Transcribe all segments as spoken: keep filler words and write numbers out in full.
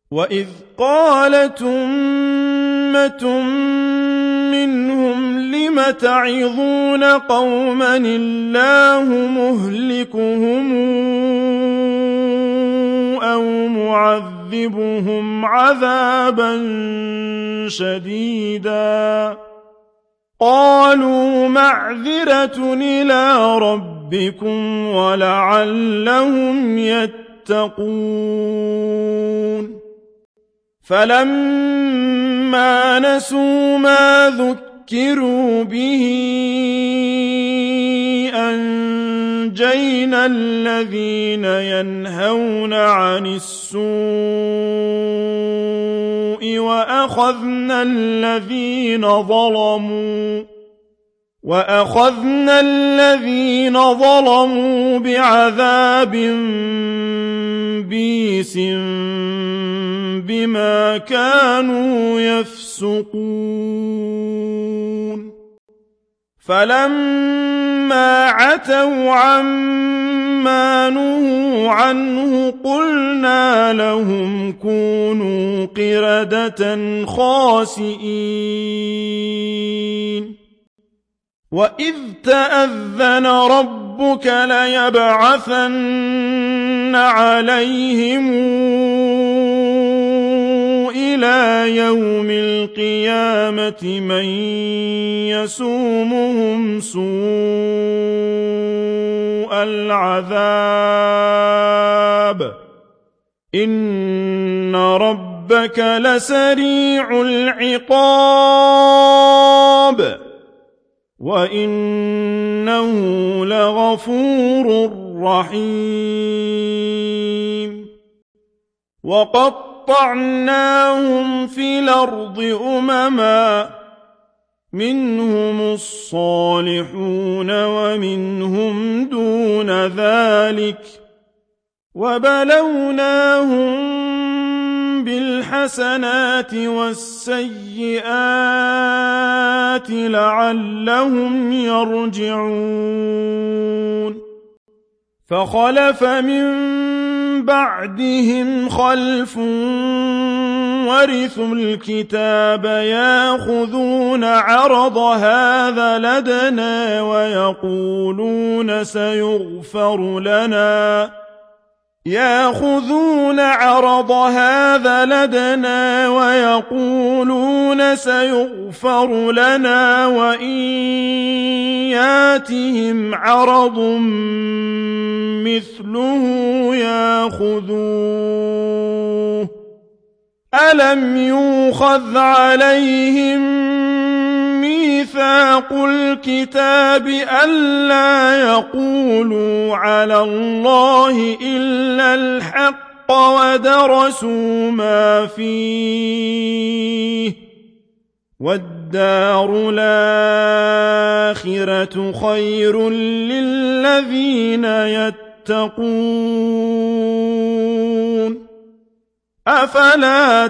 وَإِذْ قَالَتْ أُمَّةٌ مِّنْهُمْ لِمَ تَعِظُونَ قَوْمًا اللَّهُ مُهْلِكُهُمْ أَوْ مُعَذِّبُهُمْ عَذَابًا شَدِيدًا قَالُوا مَعْذِرَةٌ إِلَىٰ رَبِّكُمْ وَلَعَلَّهُمْ يَتَّقُونَ فَلَمَّا نَسُوا مَا ذُكِّرُوا بِهِ أَنجَيْنَا الَّذِينَ يَنْهَوْنَ عَنِ السُّوءِ وَأَخَذْنَا الَّذِينَ ظَلَمُوا وَأَخَذْنَا الَّذِينَ ظَلَمُوا بِعَذَابٍ بِئْسٍ بِمَا كَانُوا يَفْسُقُونَ فَلَمَّا عَتَوْا عَمَّا نُهُوا عَنْهُ قُلْنَا لَهُمْ كُونُوا قِرَدَةً خَاسِئِينَ وَإِذْ تَأَذَّنَ رَبُّكَ لَيَبْعَثَنَّ عَلَيْهِمْ إِلَىٰ يَوْمِ الْقِيَامَةِ مَن يَسُومُهُمْ سُوءَ الْعَذَابِ إِنَّ رَبَّكَ لَسَرِيعُ الْعِقَابِ وَإِنَّهُ لَغَفُورٌ رَّحِيمٌ وَقَطَّعْنَاهُمْ فِي الْأَرْضِ أُمَمًا مِّنْهُمُ الصَّالِحُونَ وَمِنْهُمْ دُونَ ذَلِكَ وَبَلَوْنَاهُم بِالْحَسَنَاتِ وَالسَّيِّئَاتِ لَعَلَّهُمْ يَرْجِعُونَ فَخَلَفَ مِن بَعْدِهِمْ خَلْفٌ وَرِثُوا الْكِتَابَ يَأْخُذُونَ عَرَضَ هَٰذَا الْأَدْنَىٰ وَيَقُولُونَ سَيُغْفَرُ لَنَا يَأْخُذُونَ عَرَضَ هَٰذَا الْأَدْنَىٰ وَيَقُولُونَ سَيُغْفَرُ لَنَا وَإِن يَأْتِهِمْ عَرَضٌ مِّثْلُهُ يَأْخُذُوهُ أَلَمْ يُؤْخَذْ عَلَيْهِم مِّيثَاقُ الْكِتَابِ أَلَّا يَقُولُوا عَلَى اللَّهِ إِلَّا الْحَقَّ وَدَرَسُوا مَا فِيهِ وَالدَّارُ الْآخِرَةُ خَيْرٌ لِّلَّذِينَ يَتَّقُونَ أَفَلَا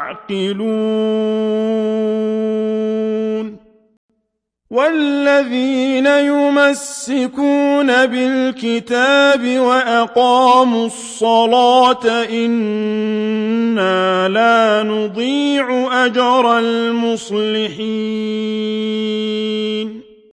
تَعْقِلُونَ وَالَّذِينَ يُمَسِّكُونَ بِالْكِتَابِ وَأَقَامُوا الصَّلَاةَ إِنَّا لَا نُضِيعُ أَجْرَ الْمُصْلِحِينَ